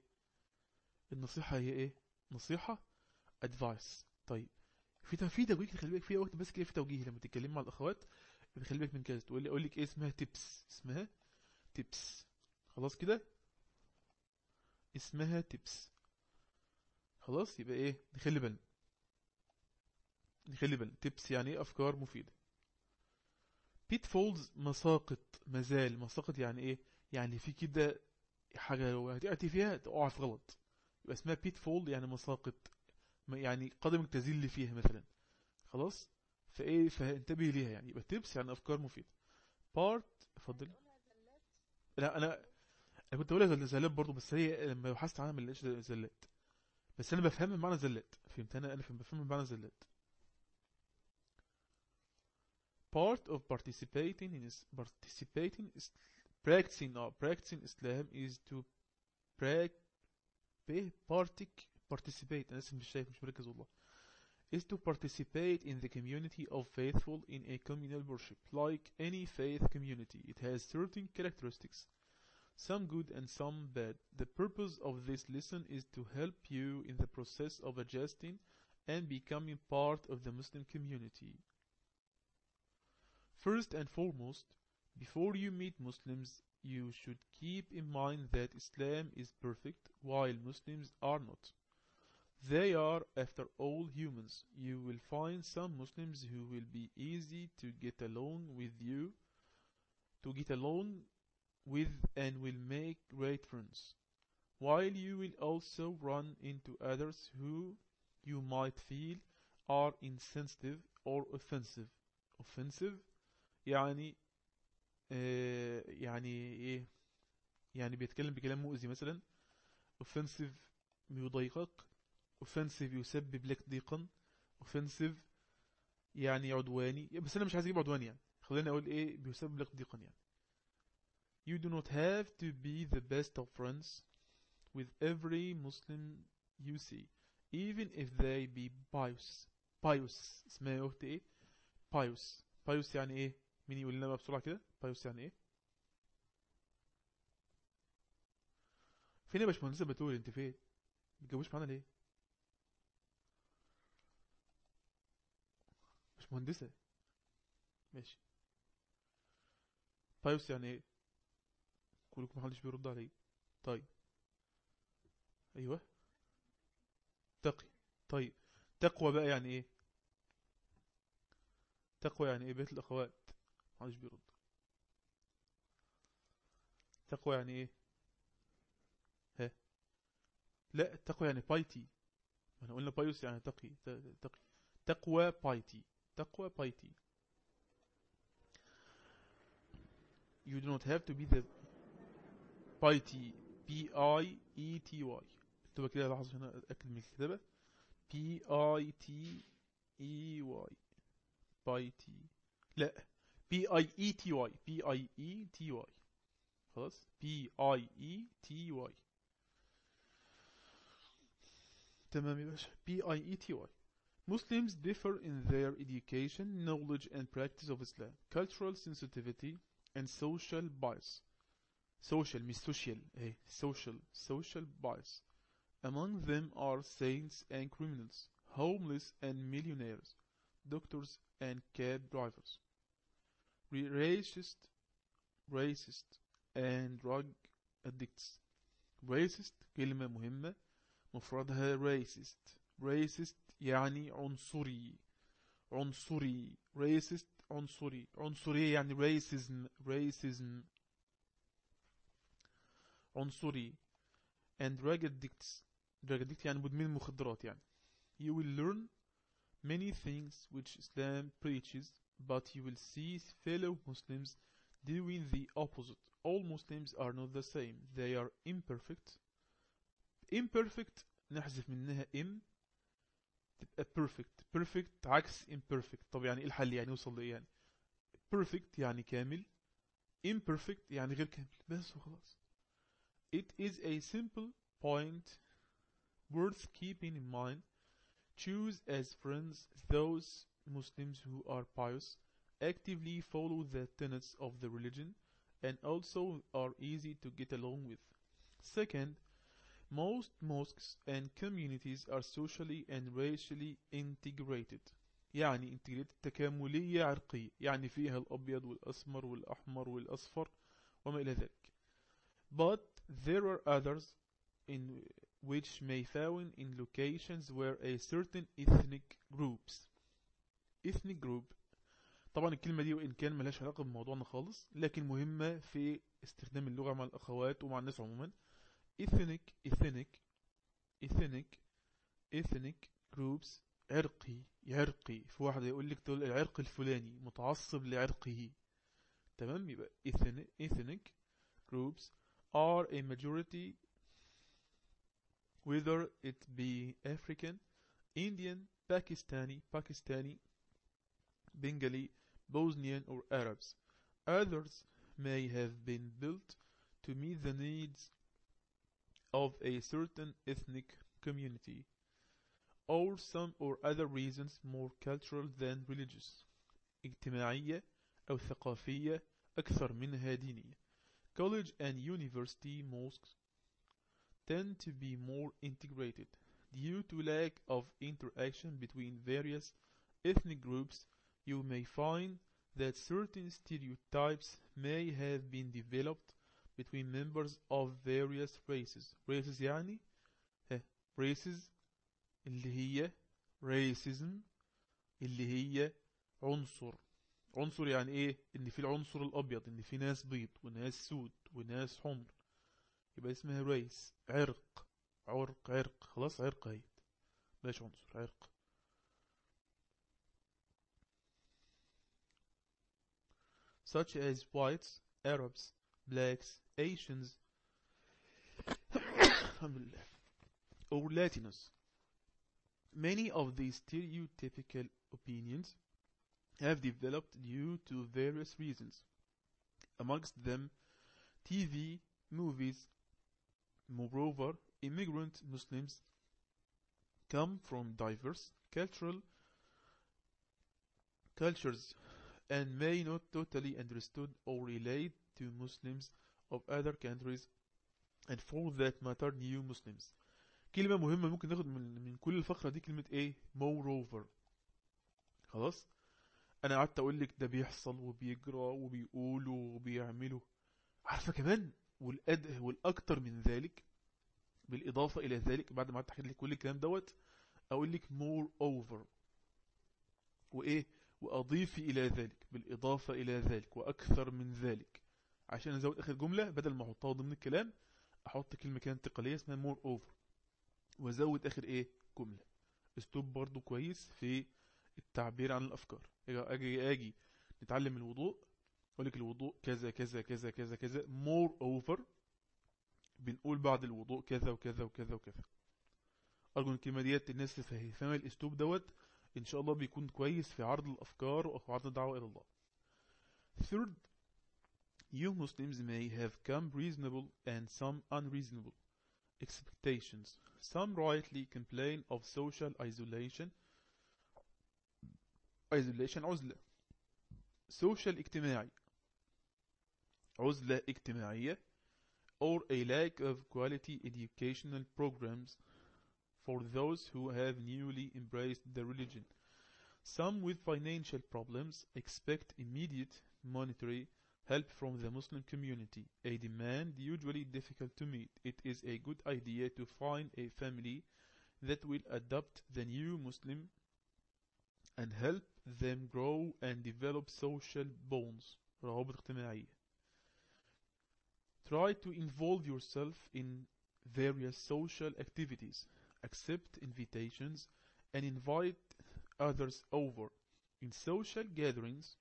نصيحة advice. طيب في توجيه، خلي بالك في وقت بس كده في توجيه لما تتكلم مع الأخوات. خلي بالك من كذا، أقول لك إيه اسمها tips. تيبس. خلاص كده اسمها تيبس. خلاص يبقى ايه؟ نخلي بالنا تيبس يعني ايه؟ افكار مفيدة. pitfalls مساقط يعني ايه؟ يعني في كده حاجة لو هتأتي فيها تقع في غلط، يبقى اسمها pitfall يعني مساقط، يعني قدمك تزل فيها مثلا. خلاص. فانتبه ليها يعني. يبقى تيبس يعني افكار مفيدة. part. اتفضل. لا انا كنت اقولها زلات برضو، بس هي لما بحثت عنها ما لقيتش زلات، بس انا بفهم من معنى زلات. فهمت؟ انا بفهم من معنى زلات. part of practicing Islam is to participate. انا اسف مش شايف، مش مركز والله. is to participate in the community of faithful in a communal worship. Like any faith community, it has certain characteristics, some good and some bad. The purpose of this lesson is to help you in the process of adjusting and becoming part of the Muslim community. First and foremost, before you meet Muslims, you should keep in mind that Islam is perfect, while Muslims are not. They are, after all, humans. You will find some Muslims who will be easy to get along with and will make great friends, while you will also run into others who you might feel are insensitive or offensive. Offensive يعني يعني ايه؟ يعني بيتكلم بكلام مؤذي مثلا. offensive يضايقك. offensive يسبب لك ضيقا. offensive يعني عدواني، بس انا مش عايز اجيب عدواني يعني، خلينا اقول ايه بيسبب لك ضيقا يعني. you do not have to be the best of friends with every Muslim you see. even if they be pious. pious اسمها يا أختي إيه؟ pious. pious يعني إيه؟ مين يقول لنا بقى بسرعة كده؟ pious يعني إيه؟ فين يا باشمهندسة بتقول أنت فين؟ بتجاوبوش معانا ليه؟ باشمهندسة ماشي. pious يعني إيه؟ كلكم محدش بيرد عليه. طيب أيوه تقي. طيب تقوى بقى يعني إيه؟ تقوى يعني إيه بيت الأخوات؟ محدش بيرد. تقوى يعني إيه؟ ها؟ لا التقوى يعني بايتي. احنا قلنا بايوس يعني تقي. تقي. تقوى بايتي. تقوى بايتي. You do not have to be the piety. P-I-E-T-Y. اكتبها كده لحظة هنا اتأكد من الكتابة. P-I-T-E-Y. بايتي. لا P-I-E-T-Y. P-I-E-T-Y. خلاص P-I-E-T-Y. تمام يا باشا. P-I-E-T-Y. Muslims differ in their education, knowledge and practice of Islam, cultural sensitivity and social bias. Social مش social ايه social bias. Among them are saints and criminals, homeless and millionaires, doctors and cab drivers, racist and drug addicts. Racist كلمة مهمة مفردها racist يعني عنصري racist عنصرية يعني racism عنصري. and drug addicts يعني مدمن مخدرات يعني. You will learn many things which Islam preaches, but you will see fellow Muslims doing the opposite. All Muslims are not the same. They are imperfect. نحذف منها تبقى perfect عكس imperfect. طب يعني ايه الحل؟ يعني يوصل لايه يعني؟ perfect يعني كامل, imperfect يعني غير كامل بس وخلاص. It is a simple point worth keeping in mind. Choose as friends those Muslims who are pious, actively follow the tenets of the religion, and also are easy to get along with. Second, most mosques and communities are socially and racially integrated. يعني integrated تكاملية عرقية، يعني فيها الأبيض والأسمر والأحمر والأصفر وما إلى ذلك. But there are others in which may found in locations where a certain ethnic group. طبعا الكلمة دي وإن كان ملهاش علاقة بموضوعنا خالص لكن مهمة في استخدام اللغة مع الأخوات ومع الناس عموما. ethnic groups عرقي. في واحد يقول لك تقول العرق الفلاني متعصب لعرقه. تمام. يبقى ethnic groups are a majority whether it be African, Indian, Pakistani, Bengali, Bosnian or Arabs. Others may have been built to meet the needs of a certain ethnic community, or some or other reasons more cultural than religious. اجتماعية أو ثقافية أكثر منها دينية. College and university mosques tend to be more integrated. Due to lack of interaction between various ethnic groups, you may find that certain stereotypes may have been developed between members of various races. Races يعني races اللي هي racism اللي هي عنصر يعني ايه؟ ان في العنصر الابيض، ان في ناس بيض وناس سود وناس حمر، يبقى اسمها race. عرق خلاص. عرق اهي بلاش عنصر. عرق. such as whites, Arabs, blacks, Asians or Latinos. Many of these stereotypical opinions have developed due to various reasons. Amongst them, TV, movies. Moreover, immigrant Muslims come from diverse cultures and may not totally understood or relate to Muslims of other countries and for that matter new Muslims. كلمة مهمة ممكن ناخد من كل الفقرة دي كلمة ايه؟ moreover. خلاص؟ انا قعدت اقول لك ده بيحصل وبيجرى وبيقولوا وبيعملوا، عارفة كمان والاكتر من ذلك، بالاضافة الى ذلك بعد ما قعدت احكي لك كل الكلام دوت اقول لك moreover وايه، واضيفي الى ذلك بالاضافة الى ذلك واكثر من ذلك، عشان ازود اخر جملة بدل ما احطها ضمن الكلام احط كلمة كده انتقالية اسمها moreover وازود اخر ايه جملة. اسلوب برضو كويس في التعبير عن الافكار. اجي نتعلم الوضوء اقول لك الوضوء كذا كذا كذا كذا كذا moreover بنقول بعد الوضوء كذا وكذا وكذا وكذا. ارجو ان الكلمة ديت الناس تفهم الاسلوب دوت ان شاء الله بيكون كويس في عرض الافكار وعرض الدعوة الى الله. Third, you Muslims may have come reasonable and some unreasonable expectations. Some rightly complain of social isolation عزلة social اجتماعي عزلة اجتماعية or a lack of quality educational programs for those who have newly embraced the religion. Some with financial problems expect immediate monetary help from the Muslim community, a demand usually difficult to meet. It is a good idea to find a family that will adopt the new Muslim and help them grow and develop social bonds. روابط اجتماعية. Try to involve yourself in various social activities. Accept invitations and invite others over. In social gatherings,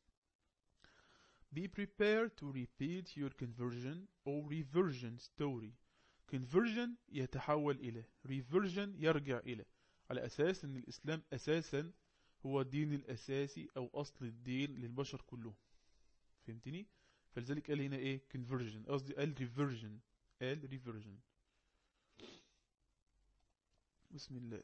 be prepared to repeat your conversion or reversion story. Conversion يتحول إلى reversion يرجع إلى، على أساس أن الإسلام أساسا هو الدين الأساسي أو أصل الدين للبشر كلهم. فهمتني؟ فلذلك قال هنا إيه conversion، قصدي قال reversion. بسم الله.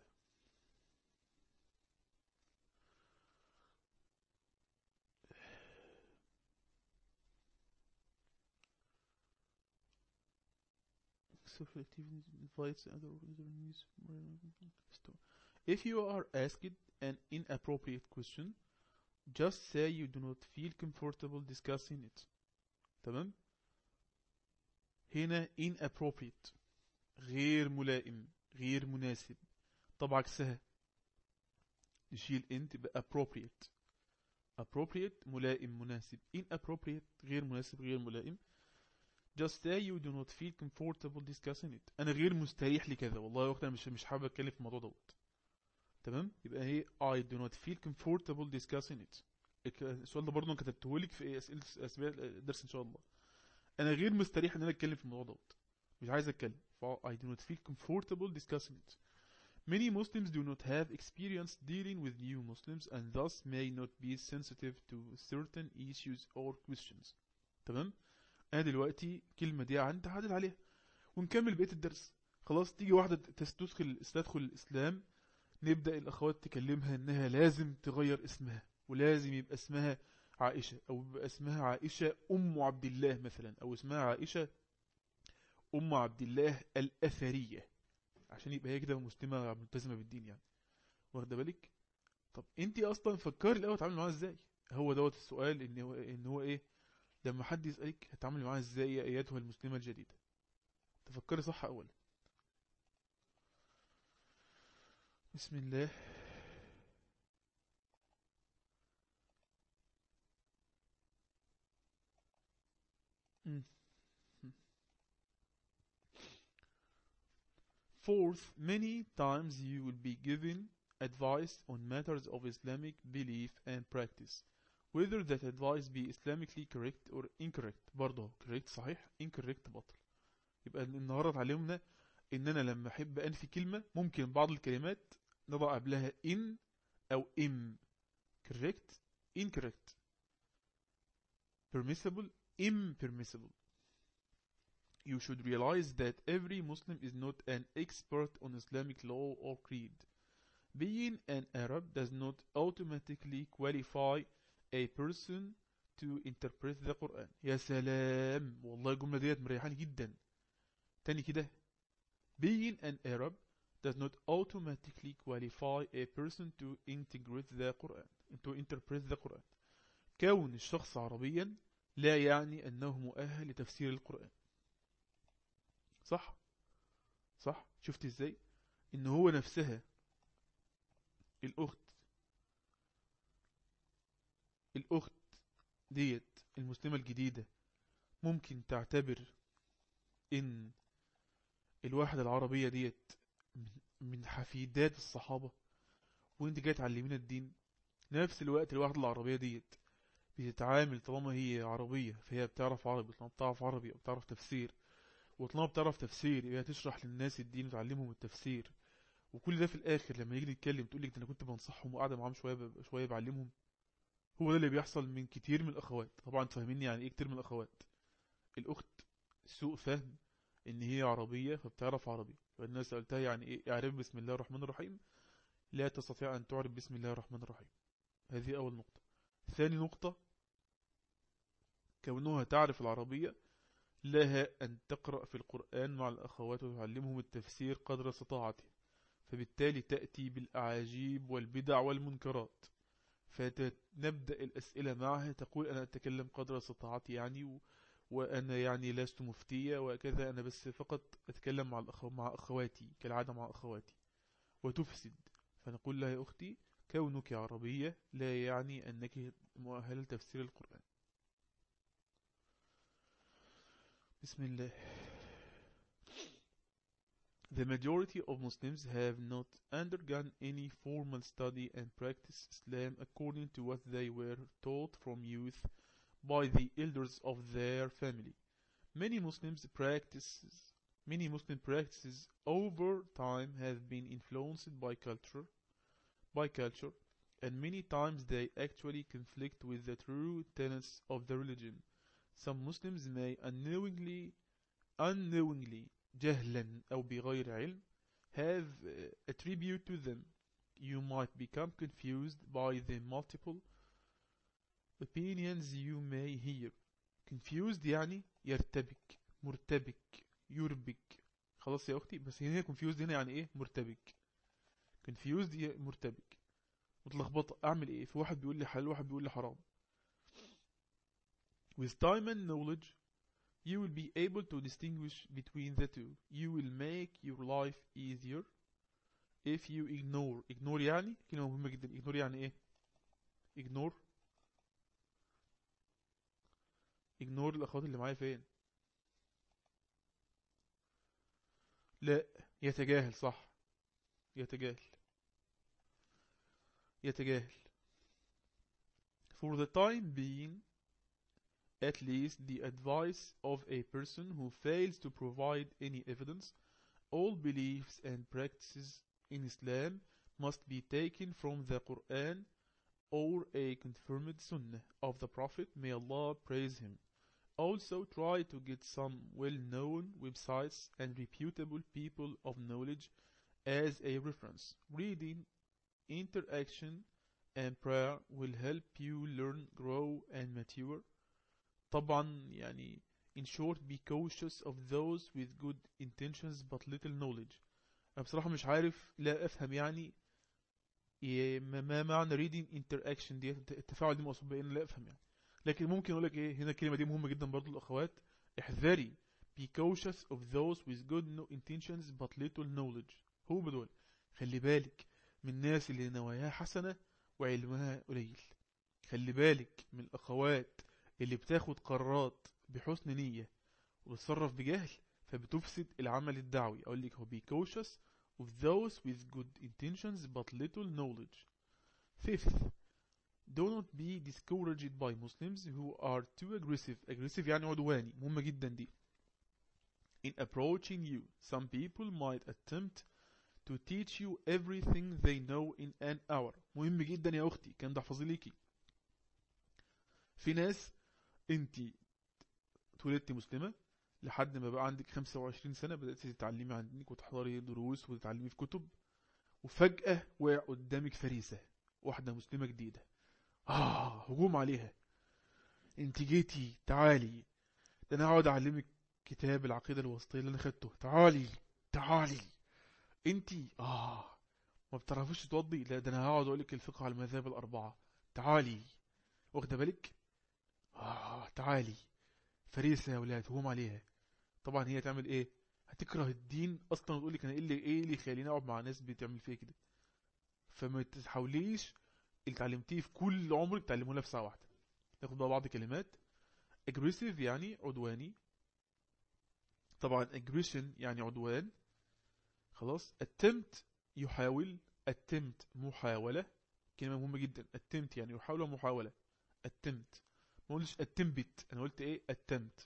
Social activities invites other organizations. If you are asked an inappropriate question, just say you do not feel comfortable discussing it. تمام؟ هنا inappropriate غير ملائم غير مناسب. طبعا عكسها نشيل in تبقى appropriate ملائم مناسب. inappropriate غير مناسب غير ملائم. Just say you do not feel comfortable discussing it. انا غير مستريح لكذا، والله وقت انا مش حابب اتكلم في الموضوع دوت. تمام؟ يبقى هي I do not feel comfortable discussing it. السؤال ده برضه انا كتبته لك في اسئله الدرس ان شاء الله. انا غير مستريح ان انا اتكلم في الموضوع دوت، مش عايز اتكلم. I do not feel comfortable discussing it. Many Muslims do not have experience dealing with new Muslims and thus may not be sensitive to certain issues or questions. تمام؟ انا دلوقتي كلمة دي عندي هعدل عليها ونكمل بقية الدرس. خلاص تيجي واحدة تدخل الاسلام، نبدأ الاخوات تكلمها انها لازم تغير اسمها ولازم يبقى اسمها عائشة، او يبقى اسمها عائشة ام عبد الله مثلا، او اسمها عائشة ام عبد الله الاثرية، عشان يبقى هي كده مسلمة ملتزمة بالدين يعني. واخده بالك؟ طب انت اصلا فكري الاول تعاملي معاها ازاي. هو دوت السؤال، ان هو ايه لما حد يسألك هتعاملي معاها ازاي يا ايتها المسلمة الجديدة. تفكري صح اولا. بسم الله. Fourth, many times you will be given advice on matters of Islamic belief and practice, whether that advice be Islamically correct or incorrect. برضه correct صحيح، incorrect بطل. يبقى النهارده اتعلمنا ان انا لما احب انفي كلمة ممكن بعض الكلمات نضع قبلها in او im. correct incorrect permissible impermissible. you should realize that every Muslim is not an expert on Islamic law or creed. Being an Arab does not automatically qualify a person to interpret the Quran. يا سلام، والله الجملة ديت مريحاني جدا. تاني كده. Being an Arab does not automatically qualify a person to integrate the Quran, to interpret the Quran. كون الشخص عربيا لا يعني أنه مؤهل لتفسير القرآن. صح؟ صح؟ شفت ازاي؟ إن هو نفسها الأخت ديت المسلمة الجديدة ممكن تعتبر إن الواحدة العربية ديت من حفيدات الصحابة، وانت جاي تعلمين الدين. نفس الوقت الواحدة العربية ديت بتتعامل، طالما هي عربية فهي بتعرف عربي، طالما بتعرف عربي أو بتعرف تفسير، وطالما بتعرف تفسير يبقى تشرح للناس الدين وتعلمهم التفسير. وكل ده في الآخر لما يجي نتكلم تقول لك ده أنا كنت بنصحهم وقاعدة معاهم شوية بعلمهم. هو ده اللي بيحصل من كتير من الأخوات. طبعا فاهميني يعني إيه كتير من الأخوات؟ الأخت سوء فهم إن هي عربية فبتعرف عربي، فالناس سألتها يعني إيه اعرف بسم الله الرحمن الرحيم، لا تستطيع أن تعرف بسم الله الرحمن الرحيم. هذه أول نقطة. ثاني نقطة، كونها تعرف العربية لها أن تقرأ في القرآن مع الأخوات وتعلمهم التفسير قدر استطاعتها، فبالتالي تأتي بالأعاجيب والبدع والمنكرات. فنبدأ الأسئلة معها، تقول أنا أتكلم قدر استطاعتي يعني وأنا يعني لست مفتية وكذا، أنا بس فقط أتكلم مع أخواتي كالعادة مع أخواتي، وتفسد. فنقول لها يا أختي كونك عربية لا يعني أنك مؤهلة لتفسير القرآن. بسم الله. The majority of Muslims have not undergone any formal study and practice Islam according to what they were taught from youth by the elders of their family. Many Muslim practices over time have been influenced by culture, and many times they actually conflict with the true tenets of the religion. Some Muslims may unknowingly جهلا أو بغير علم have attribute to them. You might become confused by the multiple opinions you may hear. Confused يعني يرتبك، مرتبك، يربك. خلاص يا أختي، بس هنا confused هنا يعني إيه؟ مرتبك. confused مرتبك، متلخبطة. أعمل إيه؟ في واحد بيقول لي حلال واحد بيقول لي حرام. With time and knowledge you will be able to distinguish between the two. You will make your life easier if you ignore يعني كلمة مهمة جدا. ignore يعني ايه؟ ignore الأخوات اللي معايا فين؟ لا، يتجاهل. صح، يتجاهل. For the time being, at least the advice of a person who fails to provide any evidence, all beliefs and practices in Islam must be taken from the Quran or a confirmed Sunnah of the Prophet, may Allah praise him. Also try to get some well-known websites and reputable people of knowledge as a reference. Reading, interaction, and prayer will help you learn, grow, and mature. طبعا يعني in short, be cautious of those with good intentions but little knowledge. أنا بصراحة مش عارف، لا أفهم يعني ما معنى reading interaction دي، التفاعل دي مقصود بإيه؟ لا أفهم يعني. لكن ممكن أقول لك إيه هنا، الكلمة دي مهمة جدا برضو الأخوات. احذري. be cautious of those with good intentions but little knowledge. هو بدول خلي بالك من الناس اللي نواياها حسنة وعلمها قليل. خلي بالك من الأخوات اللي بتاخد قرارات بحسن نية وبتصرف بجهل فبتفسد العمل الدعوي. أقول لك هو be cautious of those with good intentions but little knowledge. Fifth, do not be discouraged by Muslims who are too aggressive يعني عدواني. مهمة جدا دي. In approaching you, some people might attempt to teach you everything they know in an hour. مهم جدا يا أختي، كان ده احفظي ليكي. في ناس انتي اتولدتي مسلمة لحد ما بقى عندك 25 سنة بدأت تتعلمي عندك وتحضري دروس وتتعلمي في كتب، وفجأة وقع قدامك فريسة، واحدة مسلمة جديدة، هجوم عليها. انت جيتي، تعالي، ده انا هقعد اعلمك كتاب العقيدة الوسطية اللي انا خدته، تعالي تعالي. انتي ما بتعرفوش تتوضي، لا ده انا هقعد اقولك الفقه على المذاهب الاربعة، تعالي. واخده بالك؟ تعالي. فريسة يا ولاد، هجوم عليها. طبعا هي تعمل ايه؟ هتكره الدين اصلا وتقولك انا ايه اللي يخليني اقعد مع ناس بتعمل فيا كده. فما تحاوليش اللي اتعلمتيه في كل عمرك تعلمه لها في ساعة واحدة. ناخد بقى بعض كلمات. aggressive يعني عدواني، طبعا aggression يعني عدوان. خلاص. attempt يحاول، attempt محاولة، كلمة مهمة جدا. attempt يعني يحاول ومحاولة. attempt، ما قلتش attempt، انا قلت ايه؟ attempt.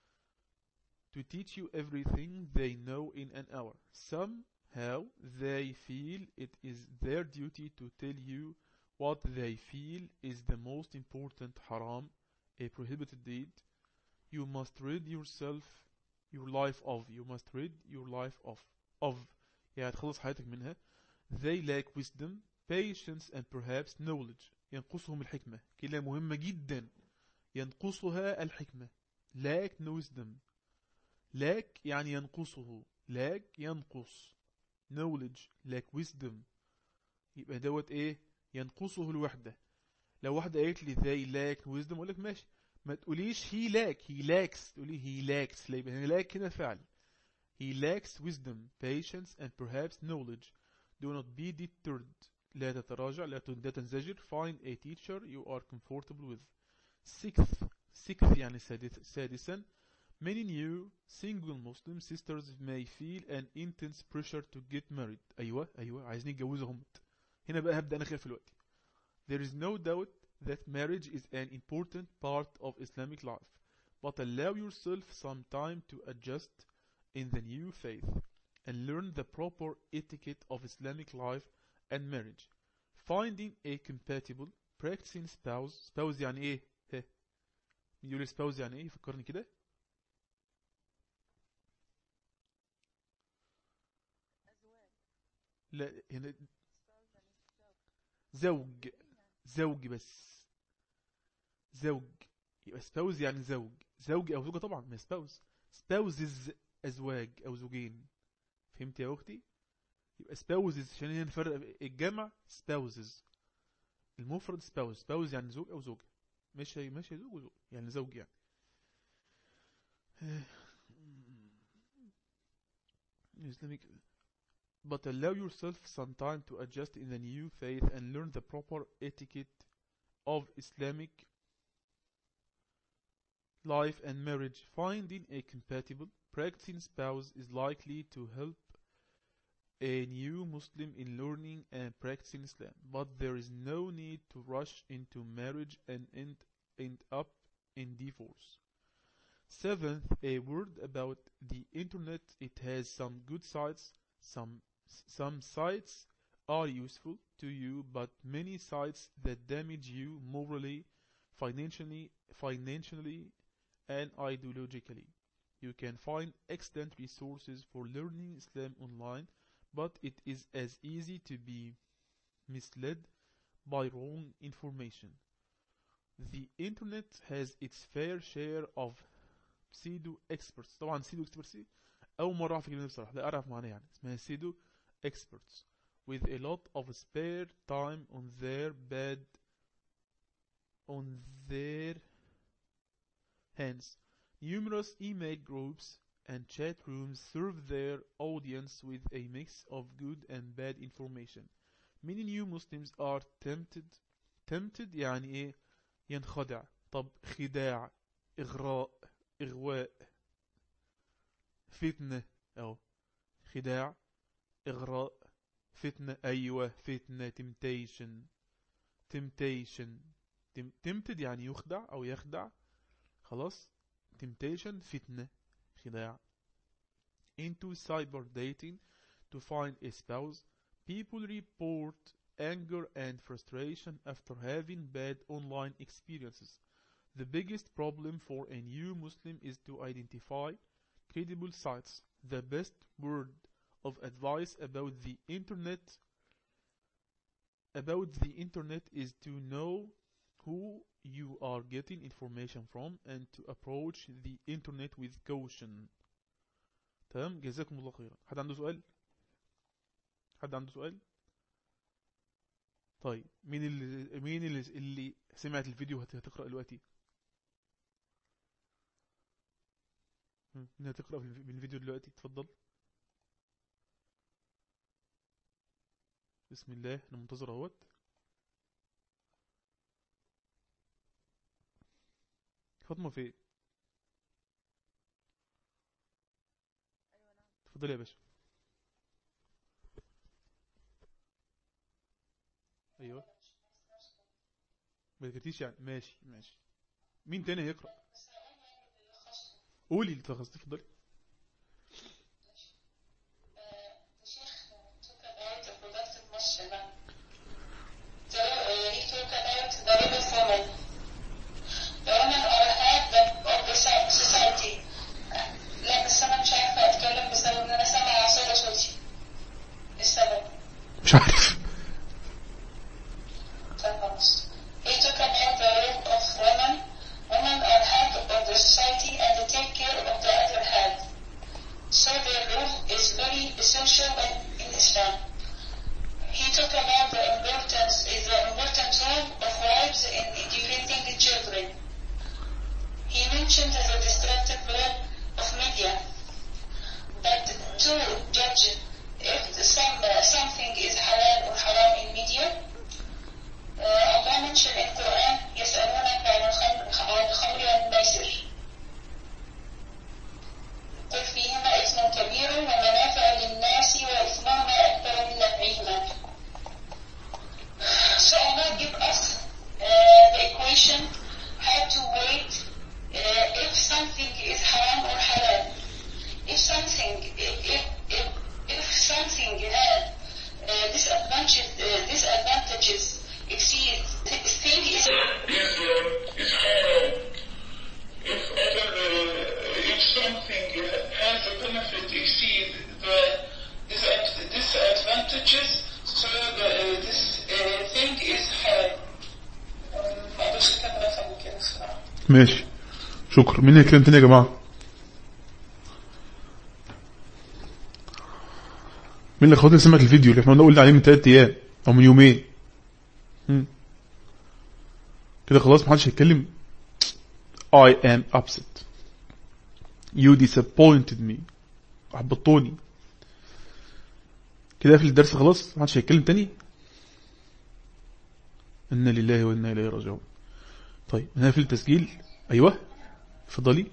to teach you everything they know in an hour. Somehow they feel it is their duty to tell you what they feel is the most important haram, a prohibited deed. You must rid yourself your life of. You must rid your life of يعني تخلص حياتك منها. They lack wisdom, patience and perhaps knowledge. ينقصهم الحكمة. كلمة مهمة جدا. ينقصها الحكمة. lack no wisdom. lack يعني ينقصه. lack ينقص. knowledge lack wisdom. يبقى دوت ايه؟ ينقصه الوحدة. لو واحدة قالت لي they lack wisdom اقول لك ماشي. ما تقوليش he lacks، تقولي he lacks. لا، يبقى هنا lack هنا فعل. he lacks wisdom, patience and perhaps knowledge. Do not be deterred. لا تتراجع، لا تنزجر. Find a teacher you are comfortable with. sixth يعني سادسا. Many new single Muslim sisters may feel an intense pressure to get married. أيوة عايزين يتجوزوا هم. هنا بقى هبدأ أنا خير الوقت. There is no doubt that marriage is an important part of Islamic life, but allow yourself some time to adjust in the new faith and learn the proper etiquette of Islamic life and marriage. Finding a compatible practicing spouse يعني ايه؟ يقول spouse يعني ايه؟ فكرني كده. لا هنا زوج. زوج بس. زوج. يبقى spouse يعني زوج او زوجة طبعا، ما spouse. spouses ازواج او زوجين. فهمت يا اختي؟ يبقى spouses عشان هنا نفرق الجمع spouses، المفرد spouse يعني زوج او زوجة. ماشي زوج وزوج يعني زوج يعني. Islamic. But allow yourself some time to adjust in the new faith and learn the proper etiquette of Islamic life and marriage. Finding a compatible practicing spouse is likely to help a new Muslim in learning and practicing Islam, but there is no need to rush into marriage and end up in divorce. Seventh, a word about the internet. It has some good sides. Some sites are useful to you, but many sites that damage you morally, financially, and ideologically. You can find excellent resources for learning Islam online, but it is as easy to be misled by wrong information. The internet has its fair share of pseudo experts. طبعا pseudo experts أول مرة أعرف الكلمة بصراحة، لا أعرف معناها يعني. اسمها pseudo experts with a lot of spare time on their hands. Numerous email groups and chat rooms serve their audience with a mix of good and bad information. Many new Muslims are tempted يعني ايه؟ ينخدع. طب خداع، إغراء، إغواء، فتنة، أو خداع، إغراء، فتنة. أيوة فتنة. temptation. tempted يعني يخدع أو يخدع. خلاص. temptation فتنة، خداع. into cyber dating to find a spouse. People report anger and frustration after having bad online experiences. The biggest problem for a new Muslim is to identify credible sites. The best word of advice about the internet is to know who you are getting information from and to approach the internet with caution. تمام، جزاكم الله خيرا. حد عنده سؤال؟ طيب مين اللي سمعت الفيديو هتقرأ دلوقتي؟ مين هتقرأ بالفيديو دلوقتي؟ اتفضل. بسم الله، انا منتظر اهوت. فاطمة فين؟ اتفضل يا باشا. ايوه، ما ذكرتيش يعني. ماشي. مين تاني هيقرأ؟ قولي اللي تخصصتي، اتفضلي. مش عارف. ماشي، شكرا. مين اللي كلام تاني يا جماعة؟ مين اللي خدت سمعت الفيديو اللي احنا قلنا عليه من 3 ايام او من يومين؟ كده خلاص محدش هيتكلم. I am upset. You disappointed me. احبطوني. كده في الدرس خلاص محدش هيتكلم تاني. إنا لله وإنا إليه راجعون. طيب هنا في التسجيل. أيوه اتفضلي.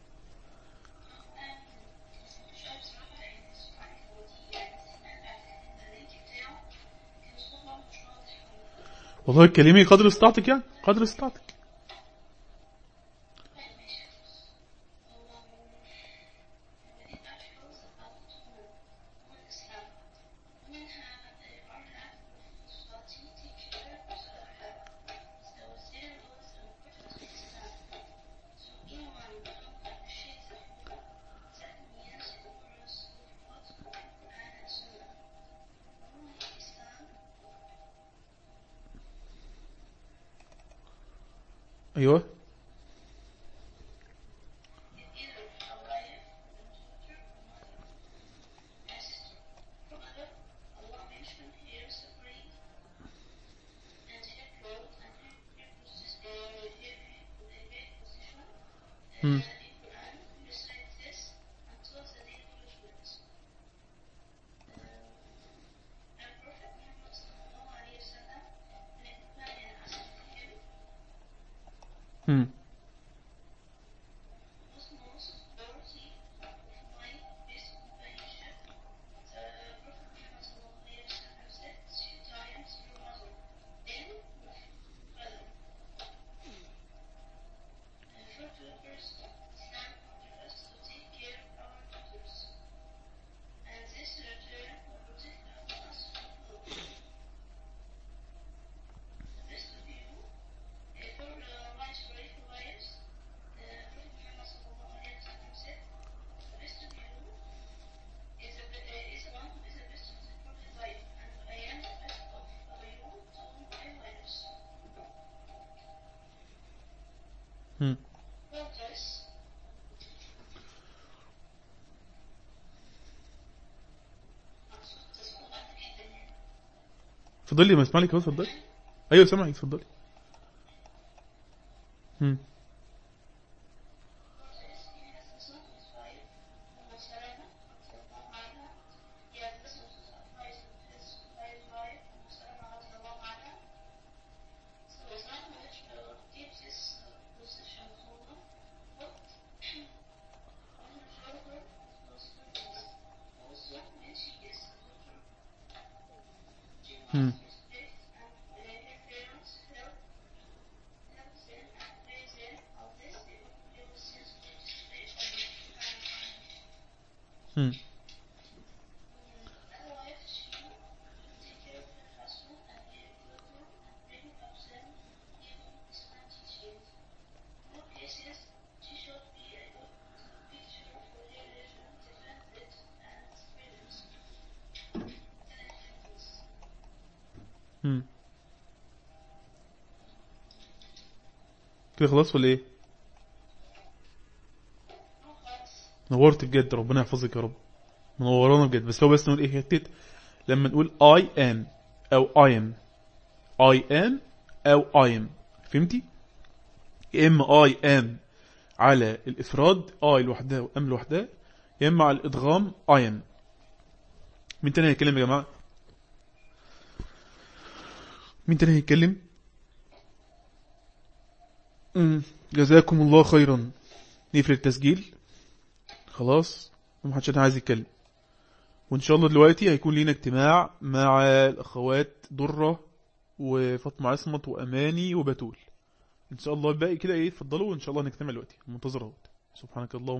والله اتكلمي قدر استطاعتك، يعني قدر استطاعتك. أيوه اتفضلي، ما اسمع لك اهو، اتفضلي. ايوه سامعك، اتفضلي. هم. هم. هم. هم. كده خلاص ولا ايه؟ نورت بجد، ربنا يحفظك يا رب، منورانا بجد. بس هو بس نقول ايه حتة لما نقول I am او I am، I am او I am، فهمتي؟ يا اما I am على الافراد I لوحدها وام لوحدها، يا اما على الادغام I am. مين تاني هيتكلم يا جماعة؟ مين تاني هيتكلم؟ جزاكم الله خيرا. نقفل التسجيل خلاص، محدش عايز يتكلم. وان شاء الله دلوقتي هيكون لينا اجتماع مع الاخوات درة وفاطمة عصمت واماني وبتول ان شاء الله. الباقي كده ايه، اتفضلوا، وان شاء الله نجتمع دلوقتي، منتظر اهوت. سبحانك اللهم